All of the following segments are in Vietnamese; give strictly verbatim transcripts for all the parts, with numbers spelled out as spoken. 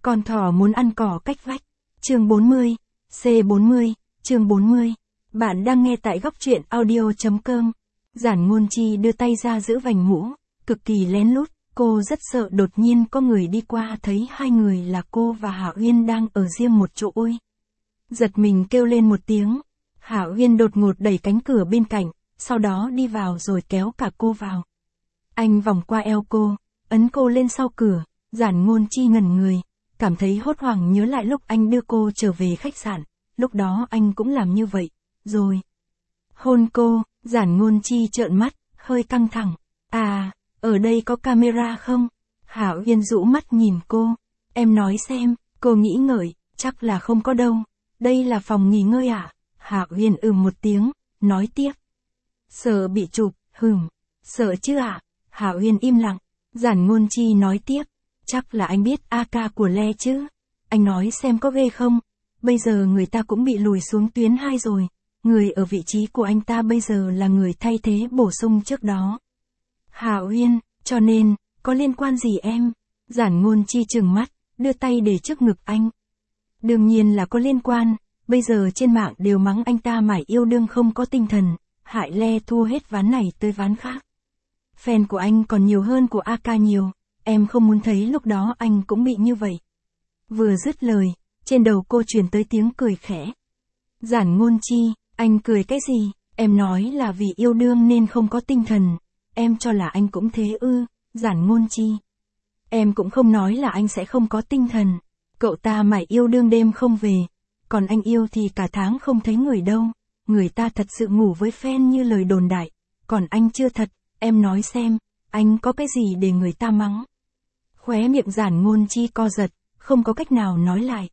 Con thỏ muốn ăn cỏ cách vách. Chương bốn mươi. C bốn mươi, chương bốn mươi. Bạn đang nghe tại góc truyện audio.com. Giản Ngôn Chi đưa tay ra giữ vành mũ, cực kỳ lén lút, cô rất sợ đột nhiên có người đi qua thấy hai người là cô và Hạ Uyên đang ở riêng một chỗ. Ôi! Giật mình kêu lên một tiếng. Hạ Uyên đột ngột đẩy cánh cửa bên cạnh, sau đó đi vào rồi kéo cả cô vào. Anh vòng qua eo cô, ấn cô lên sau cửa. Giản Ngôn Chi ngẩn người, cảm thấy hốt hoảng nhớ lại lúc anh đưa cô trở về khách sạn, lúc đó anh cũng làm như vậy, rồi hôn cô. Giản Ngôn Chi trợn mắt, hơi căng thẳng. À, ở đây có camera không? Hạ Uyên rũ mắt nhìn cô. Em nói xem. Cô nghĩ ngợi, chắc là không có đâu. Đây là phòng nghỉ ngơi à? Hạ Uyên ừm một tiếng, nói tiếp. Sợ bị chụp, hừm. Sợ chứ ạ? À? Hạ Uyên im lặng. Giản Ngôn Chi nói tiếp. Chắc là anh biết a ca của Le chứ? Anh nói xem có ghê không? Bây giờ người ta cũng bị lùi xuống tuyến hai rồi. Người ở vị trí của anh ta bây giờ là người thay thế bổ sung trước đó. Hạ Uyên, cho nên, có liên quan gì em? Giản Ngôn Chi trừng mắt, đưa tay để trước ngực anh. Đương nhiên là có liên quan, bây giờ trên mạng đều mắng anh ta mải yêu đương không có tinh thần, hại Le thua hết ván này tới ván khác. Fan của anh còn nhiều hơn của a ca nhiều, em không muốn thấy lúc đó anh cũng bị như vậy. Vừa dứt lời, trên đầu cô truyền tới tiếng cười khẽ. Giản Ngôn Chi, anh cười cái gì? Em nói là vì yêu đương nên không có tinh thần. Em cho là anh cũng thế ư? Giản Ngôn Chi. Em cũng không nói là anh sẽ không có tinh thần. Cậu ta mải yêu đương đêm không về. Còn anh yêu thì cả tháng không thấy người đâu. Người ta thật sự ngủ với fan như lời đồn đại. Còn anh chưa thật. Em nói xem, anh có cái gì để người ta mắng? Khóe miệng Giản Ngôn Chi co giật, không có cách nào nói lại.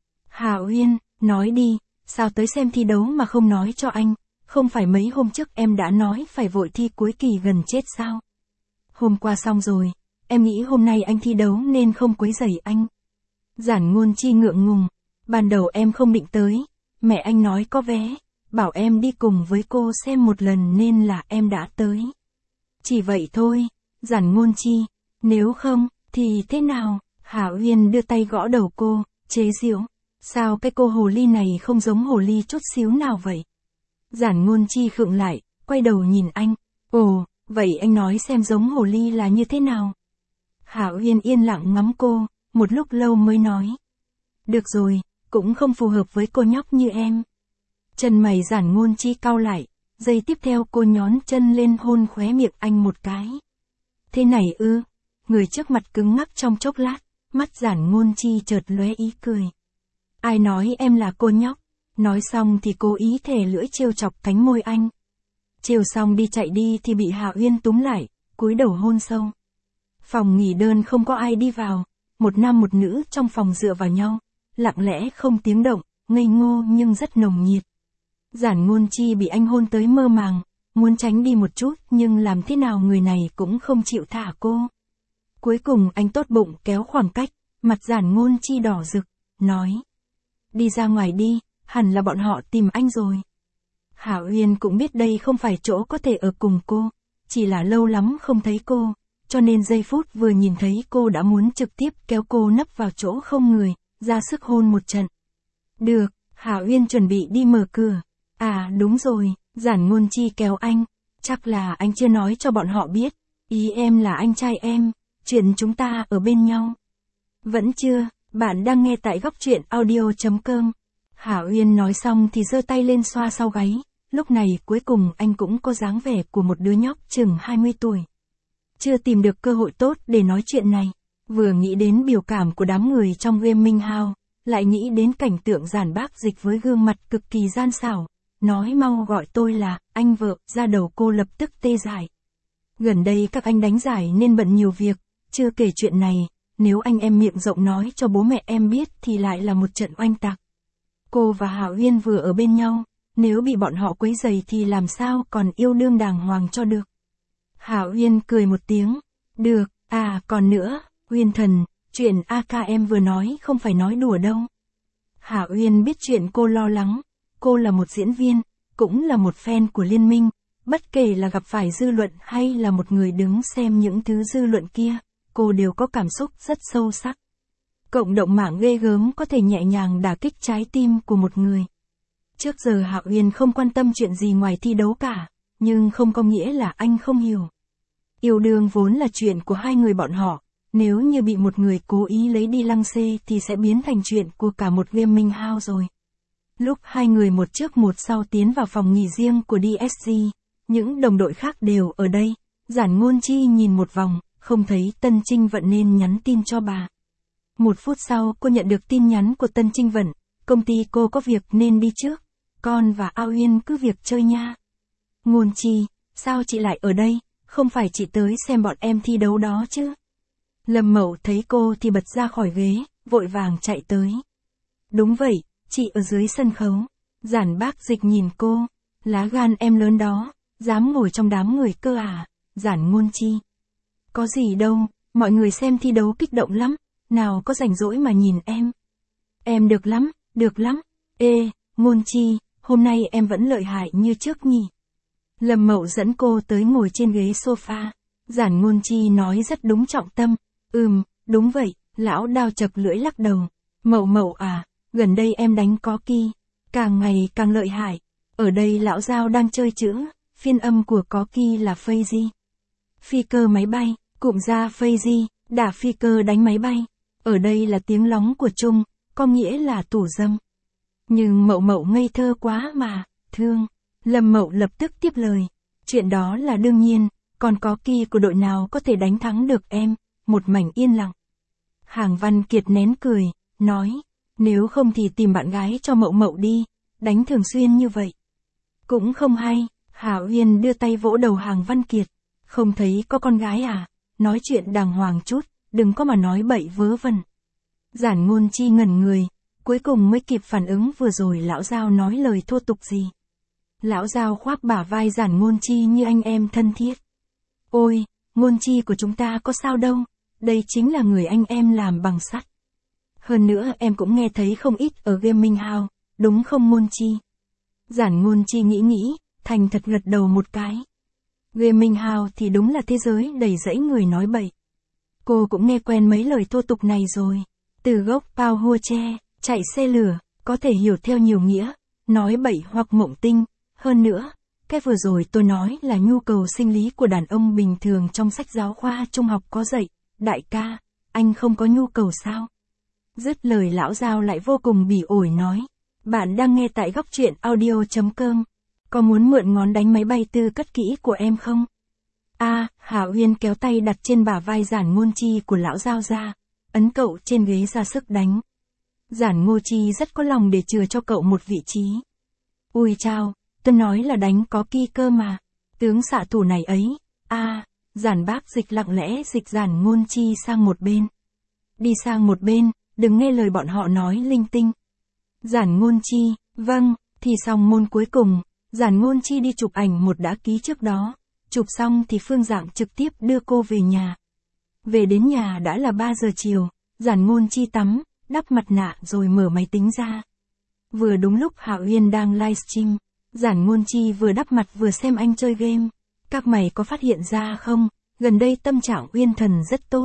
Hạ Uyên, nói đi. Sao tới xem thi đấu mà không nói cho anh? Không phải mấy hôm trước em đã nói phải vội thi cuối kỳ gần chết sao? Hôm qua xong rồi, em nghĩ hôm nay anh thi đấu nên không quấy rầy anh. Giản Ngôn Chi ngượng ngùng, ban đầu em không định tới, mẹ anh nói có vé, bảo em đi cùng với cô xem một lần nên là em đã tới. Chỉ vậy thôi. Giản Ngôn Chi, nếu không, thì thế nào? Hạ Uyên đưa tay gõ đầu cô, chế giễu. Sao cái cô hồ ly này không giống hồ ly chút xíu nào vậy? Giản Ngôn Chi khựng lại, quay đầu nhìn anh. Ồ, vậy anh nói xem giống hồ ly là như thế nào? Hạ Uyên yên lặng ngắm cô, một lúc lâu mới nói. Được rồi, cũng không phù hợp với cô nhóc như em. Chân mày Giản Ngôn Chi cau lại, giây tiếp theo cô nhón chân lên hôn khóe miệng anh một cái. Thế này ư? Người trước mặt cứng ngắc trong chốc lát, mắt Giản Ngôn Chi chợt lóe ý cười. Ai nói em là cô nhóc? Nói xong thì cố ý thè lưỡi trêu chọc cánh môi anh. Trêu xong đi chạy đi thì bị Hạ Uyên túm lại, cúi đầu hôn sâu. Phòng nghỉ đơn không có ai đi vào, một nam một nữ trong phòng dựa vào nhau, lặng lẽ không tiếng động, ngây ngô nhưng rất nồng nhiệt. Giản Ngôn Chi bị anh hôn tới mơ màng, muốn tránh đi một chút nhưng làm thế nào người này cũng không chịu thả cô. Cuối cùng anh tốt bụng kéo khoảng cách, mặt Giản Ngôn Chi đỏ rực, nói. Đi ra ngoài đi, hẳn là bọn họ tìm anh rồi. Hạ Uyên cũng biết đây không phải chỗ có thể ở cùng cô, chỉ là lâu lắm không thấy cô, cho nên giây phút vừa nhìn thấy cô đã muốn trực tiếp kéo cô nấp vào chỗ không người, ra sức hôn một trận. Được, Hạ Uyên chuẩn bị đi mở cửa. À đúng rồi, Giản Ngôn Chi kéo anh, chắc là anh chưa nói cho bọn họ biết, ý em là anh trai em, chuyện chúng ta ở bên nhau. Vẫn chưa, bạn đang nghe tại góc truyện audio.com. Hạ Uyên nói xong thì giơ tay lên xoa sau gáy, lúc này cuối cùng anh cũng có dáng vẻ của một đứa nhóc chừng hai mươi tuổi. Chưa tìm được cơ hội tốt để nói chuyện này, vừa nghĩ đến biểu cảm của đám người trong gaming house, lại nghĩ đến cảnh tượng Giản Bác Dịch với gương mặt cực kỳ gian xảo, nói mau gọi tôi là anh vợ, ra đầu cô lập tức tê dại. Gần đây các anh đánh giải nên bận nhiều việc, chưa kể chuyện này, nếu anh em miệng rộng nói cho bố mẹ em biết thì lại là một trận oanh tạc. Cô và Hạ Uyên vừa ở bên nhau, nếu bị bọn họ quấy rầy thì làm sao còn yêu đương đàng hoàng cho được. Hạ Uyên cười một tiếng, được, à còn nữa, Uyên thần, chuyện a ca em vừa nói không phải nói đùa đâu. Hạ Uyên biết chuyện cô lo lắng, cô là một diễn viên, cũng là một fan của liên minh, bất kể là gặp phải dư luận hay là một người đứng xem những thứ dư luận kia, cô đều có cảm xúc rất sâu sắc. Cộng động mạng ghê gớm có thể nhẹ nhàng đả kích trái tim của một người. Trước giờ Hạo Uyên không quan tâm chuyện gì ngoài thi đấu cả, nhưng không có nghĩa là anh không hiểu. Yêu đương vốn là chuyện của hai người bọn họ, nếu như bị một người cố ý lấy đi lăng xê thì sẽ biến thành chuyện của cả một gaming house rồi. Lúc hai người một trước một sau tiến vào phòng nghỉ riêng của đê ét giê, những đồng đội khác đều ở đây, Giản Ngôn Chi nhìn một vòng, không thấy Tân Trinh Vận nên nhắn tin cho bà. Một phút sau cô nhận được tin nhắn của Tân Trinh Vận, công ty cô có việc nên đi trước, con và A Uyên cứ việc chơi nha. Ngôn Chi, sao chị lại ở đây, không phải chị tới xem bọn em thi đấu đó chứ? Lâm Mậu thấy cô thì bật ra khỏi ghế, vội vàng chạy tới. Đúng vậy, chị ở dưới sân khấu. Giản Bác Dịch nhìn cô, lá gan em lớn đó, dám ngồi trong đám người cơ à? Giản Ngôn Chi. Có gì đâu, mọi người xem thi đấu kích động lắm, nào có rảnh rỗi mà nhìn em. Em được lắm, được lắm. Ê, Ngôn Chi, hôm nay em vẫn lợi hại như trước nhỉ? Lâm Mậu dẫn cô tới ngồi trên ghế sofa. Giản Ngôn Chi nói rất đúng trọng tâm. Ừm, đúng vậy, lão Đao chật lưỡi lắc đầu. Mậu Mậu à, gần đây em đánh có ki, càng ngày càng lợi hại. Ở đây lão Giao đang chơi chữ, phiên âm của có ki là phây di. Phi cơ máy bay, cụm ra phây di, đả phi cơ đánh máy bay. Ở đây là tiếng lóng của Trung, có nghĩa là tủ dâm. Nhưng Mậu Mậu ngây thơ quá mà, thương. Lâm Mậu lập tức tiếp lời. Chuyện đó là đương nhiên, còn có ki của đội nào có thể đánh thắng được em. Một mảnh yên lặng. Hàng Văn Kiệt nén cười, nói, nếu không thì tìm bạn gái cho Mậu Mậu đi, đánh thường xuyên như vậy. Cũng không hay, Hà Uyên đưa tay vỗ đầu Hàng Văn Kiệt. Không thấy có con gái à, nói chuyện đàng hoàng chút, đừng có mà nói bậy vớ vẩn. Giản Ngôn Chi ngẩn người, cuối cùng mới kịp phản ứng vừa rồi lão Giao nói lời thô tục gì. Lão Giao khoác bả vai Giản Ngôn Chi như anh em thân thiết. Ôi, Ngôn Chi của chúng ta có sao đâu, đây chính là người anh em làm bằng sắt. Hơn nữa em cũng nghe thấy không ít ở gaming house, đúng không Ngôn Chi? Giản Ngôn Chi nghĩ nghĩ, thành thật gật đầu một cái. Gaming house thì đúng là thế giới đầy rẫy người nói bậy. Cô cũng nghe quen mấy lời thô tục này rồi. Từ gốc Pao Hua Che, chạy xe lửa, có thể hiểu theo nhiều nghĩa, nói bậy hoặc mộng tinh. Hơn nữa, cái vừa rồi tôi nói là nhu cầu sinh lý của đàn ông bình thường trong sách giáo khoa trung học có dạy. Đại ca, anh không có nhu cầu sao? Dứt lời lão Giao lại vô cùng bỉ ổi nói. Bạn đang nghe tại góc truyện audio chấm com. Có muốn mượn ngón đánh máy bay tư cất kỹ của em không? A, à, Hà Uyên kéo tay đặt trên bả vai Giản Ngôn Chi của lão Giao ra, ấn cậu trên ghế ra sức đánh. Giản Ngô Chi rất có lòng để chừa cho cậu một vị trí. Ui chao, tôi nói là đánh có ki cơ mà. Tướng xạ thủ này ấy. A, à, Giản Bác Dịch lặng lẽ dịch Giản Ngôn Chi sang một bên. Đi sang một bên, đừng nghe lời bọn họ nói linh tinh. Giản Ngôn Chi, vâng, thì xong môn cuối cùng, Giản Ngôn Chi đi chụp ảnh một đã ký trước đó. Chụp xong thì Phương Dạng trực tiếp đưa cô về nhà. Về đến nhà đã là ba giờ chiều, Giản Ngôn Chi tắm, đắp mặt nạ rồi mở máy tính ra. Vừa đúng lúc Hạ Uyên đang livestream, Giản Ngôn Chi vừa đắp mặt vừa xem anh chơi game. Các mày có phát hiện ra không, gần đây tâm trạng Uyên Thần rất tốt.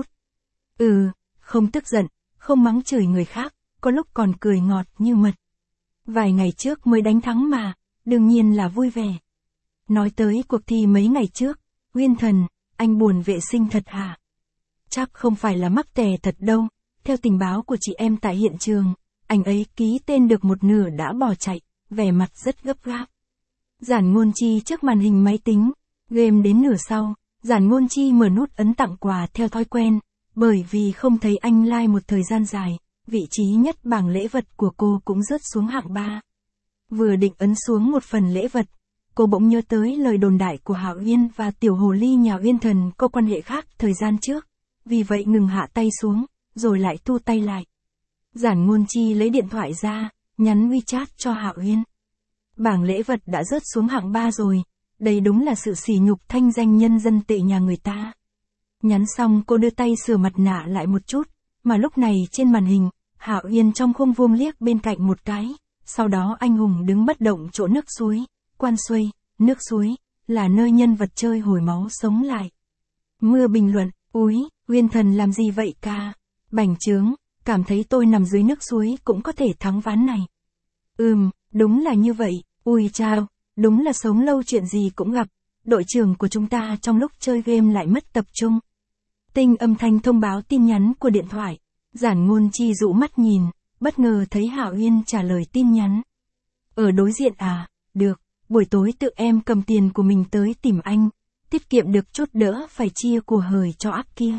Ừ, không tức giận, không mắng chửi người khác, có lúc còn cười ngọt như mật. Vài ngày trước mới đánh thắng mà, đương nhiên là vui vẻ. Nói tới cuộc thi mấy ngày trước, Uyên Thần, anh buồn vệ sinh thật hả? Chắc không phải là mắc tè thật đâu, theo tình báo của chị em tại hiện trường, anh ấy ký tên được một nửa đã bỏ chạy, vẻ mặt rất gấp gáp. Giản Ngôn Chi trước màn hình máy tính, game đến nửa sau, Giản Ngôn Chi mở nút ấn tặng quà theo thói quen, bởi vì không thấy anh like một thời gian dài, vị trí nhất bảng lễ vật của cô cũng rớt xuống hạng ba. Vừa định ấn xuống một phần lễ vật, cô bỗng nhớ tới lời đồn đại của Hạ Uyên và tiểu hồ ly nhà Uyên Thần có quan hệ khác thời gian trước, vì vậy ngừng hạ tay xuống, rồi lại thu tay lại. Giản Ngôn Chi lấy điện thoại ra, nhắn WeChat cho Hạ Uyên. Bảng lễ vật đã rớt xuống hạng ba rồi, đây đúng là sự sỉ nhục thanh danh nhân dân tệ nhà người ta. Nhắn xong cô đưa tay sửa mặt nạ lại một chút, mà lúc này trên màn hình, Hạ Uyên trong khung vuông liếc bên cạnh một cái, sau đó anh hùng đứng bất động chỗ nước suối, Quan Xuây, nước suối, là nơi nhân vật chơi hồi máu sống lại. Mưa bình luận, úi, Uyên Thần làm gì vậy ca? Bành trướng, cảm thấy tôi nằm dưới nước suối cũng có thể thắng ván này. Ừm, đúng là như vậy, ui chao, đúng là sống lâu chuyện gì cũng gặp, đội trưởng của chúng ta trong lúc chơi game lại mất tập trung. Tinh âm thanh thông báo tin nhắn của điện thoại, Giản Ngôn Chi dụ mắt nhìn, bất ngờ thấy Hạo Uyên trả lời tin nhắn. Ở đối diện à, được, buổi tối tự em cầm tiền của mình tới tìm anh, tiết kiệm được chút đỡ phải chia của hời cho ác kia.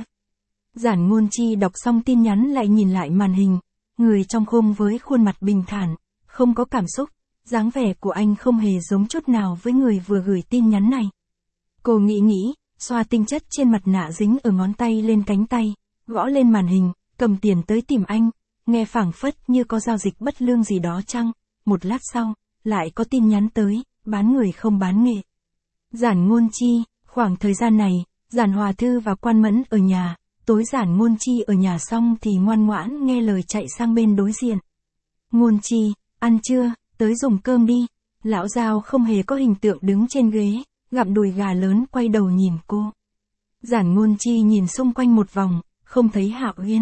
Giản Ngôn Chi đọc xong tin nhắn lại nhìn lại màn hình, người trong khung với khuôn mặt bình thản, không có cảm xúc, dáng vẻ của anh không hề giống chút nào với người vừa gửi tin nhắn này. Cô nghĩ nghĩ, xoa tinh chất trên mặt nạ dính ở ngón tay lên cánh tay, gõ lên màn hình, cầm tiền tới tìm anh, nghe phảng phất như có giao dịch bất lương gì đó chăng. Một lát sau, lại có tin nhắn tới, bán người không bán nghệ. Giản Ngôn Chi, khoảng thời gian này, Giản Hòa Thư và Quan Mẫn ở nhà, tối Giản Ngôn Chi ở nhà xong thì ngoan ngoãn nghe lời chạy sang bên đối diện. Ngôn Chi, ăn chưa, tới dùng cơm đi. Lão Giao không hề có hình tượng đứng trên ghế, gặm đùi gà lớn quay đầu nhìn cô. Giản Ngôn Chi nhìn xung quanh một vòng, không thấy Hạo Uyên.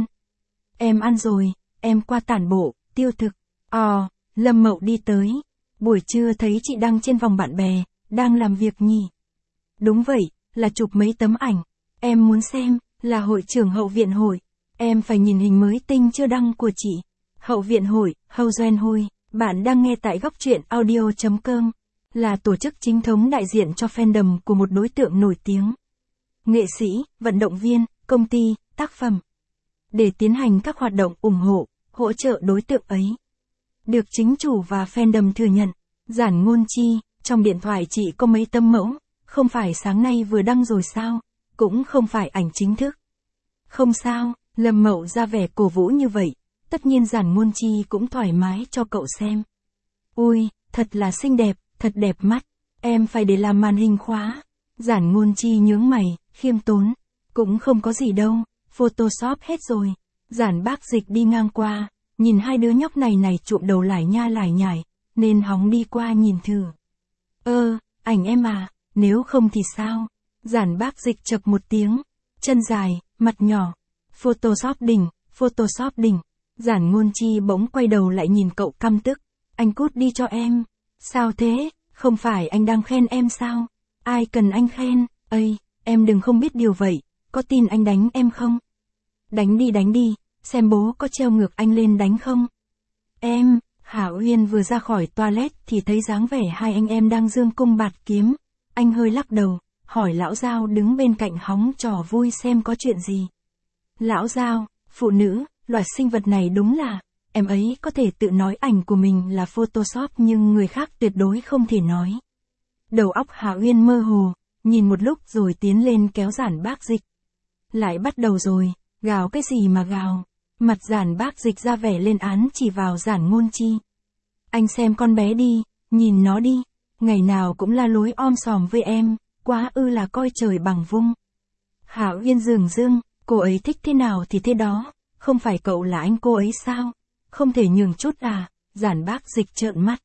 Em ăn rồi, em qua tản bộ, tiêu thực. Ồ, Lâm Mậu đi tới. Buổi trưa thấy chị đăng trên vòng bạn bè, đang làm việc nhỉ? Đúng vậy, là chụp mấy tấm ảnh. Em muốn xem, là hội trưởng hậu viện hội. Em phải nhìn hình mới tinh chưa đăng của chị. Hậu viện hội, Hậu Doen Hôi, bạn đang nghe tại góc truyện audio chấm com, là tổ chức chính thống đại diện cho fandom của một đối tượng nổi tiếng. Nghệ sĩ, vận động viên, công ty, tác phẩm. Để tiến hành các hoạt động ủng hộ, hỗ trợ đối tượng ấy. Được chính chủ và fandom thừa nhận, Giản Ngôn Chi, trong điện thoại chị có mấy tấm mẫu, không phải sáng nay vừa đăng rồi sao, cũng không phải ảnh chính thức. Không sao, Lâm Mậu ra vẻ cổ vũ như vậy, tất nhiên Giản Ngôn Chi cũng thoải mái cho cậu xem. Ui, thật là xinh đẹp, thật đẹp mắt, em phải để làm màn hình khóa. Giản Ngôn Chi nhướng mày, khiêm tốn, cũng không có gì đâu, Photoshop hết rồi. Giản Bác Dịch đi ngang qua, nhìn hai đứa nhóc này này trụm đầu lải nha lải nhải, nên hóng đi qua nhìn thử. Ơ, ảnh em à, nếu không thì sao? Giản Bác Dịch chập một tiếng, chân dài, mặt nhỏ, Photoshop đỉnh, Photoshop đỉnh. Giản Ngôn Chi bỗng quay đầu lại nhìn cậu căm tức, anh cút đi cho em. Sao thế, không phải anh đang khen em sao? Ai cần anh khen, ây, em đừng không biết điều vậy, có tin anh đánh em không? Đánh đi đánh đi, xem bố có treo ngược anh lên đánh không? Em, Hạo Uyên vừa ra khỏi toilet thì thấy dáng vẻ hai anh em đang dương cung bạt kiếm, anh hơi lắc đầu, hỏi Lão Giao đứng bên cạnh hóng trò vui xem có chuyện gì. Lão Giao, phụ nữ, loài sinh vật này đúng là, em ấy có thể tự nói ảnh của mình là Photoshop nhưng người khác tuyệt đối không thể nói. Đầu óc Hạo Uyên mơ hồ, nhìn một lúc rồi tiến lên kéo Giản Bác Dịch. Lại bắt đầu rồi, gào cái gì mà gào. Mặt Giản Bác Dịch ra vẻ lên án chỉ vào Giản Ngôn Chi. Anh xem con bé đi, nhìn nó đi, ngày nào cũng la lối om sòm với em, quá ư là coi trời bằng vung. Hạo Uyên dường dưng, cô ấy thích thế nào thì thế đó, không phải cậu là anh cô ấy sao? Không thể nhường chút à? Giản Bác Dịch trợn mắt.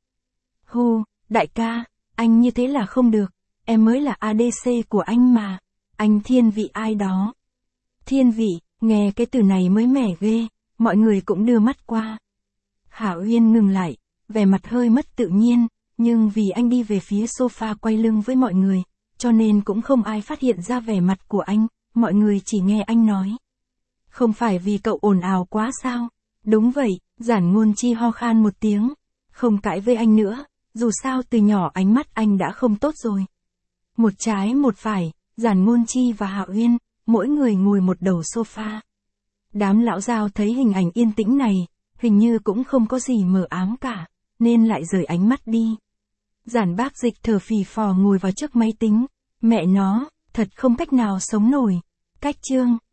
Hu, đại ca, anh như thế là không được, em mới là a đê xê của anh mà, anh thiên vị ai đó. Thiên vị, nghe cái từ này mới mẻ ghê, mọi người cũng đưa mắt qua. Hạo Uyên ngừng lại, vẻ mặt hơi mất tự nhiên, nhưng vì anh đi về phía sofa quay lưng với mọi người, cho nên cũng không ai phát hiện ra vẻ mặt của anh, mọi người chỉ nghe anh nói. Không phải vì cậu ồn ào quá sao? Đúng vậy, Giản Ngôn Chi ho khan một tiếng, không cãi với anh nữa, dù sao từ nhỏ ánh mắt anh đã không tốt rồi. Một trái một phải, Giản Ngôn Chi và Hạo Uyên, mỗi người ngồi một đầu sofa. Đám lão Giao thấy hình ảnh yên tĩnh này, hình như cũng không có gì mờ ám cả, nên lại rời ánh mắt đi. Giản Bác Dịch thở phì phò ngồi vào trước máy tính, mẹ nó, thật không cách nào sống nổi. Cách chương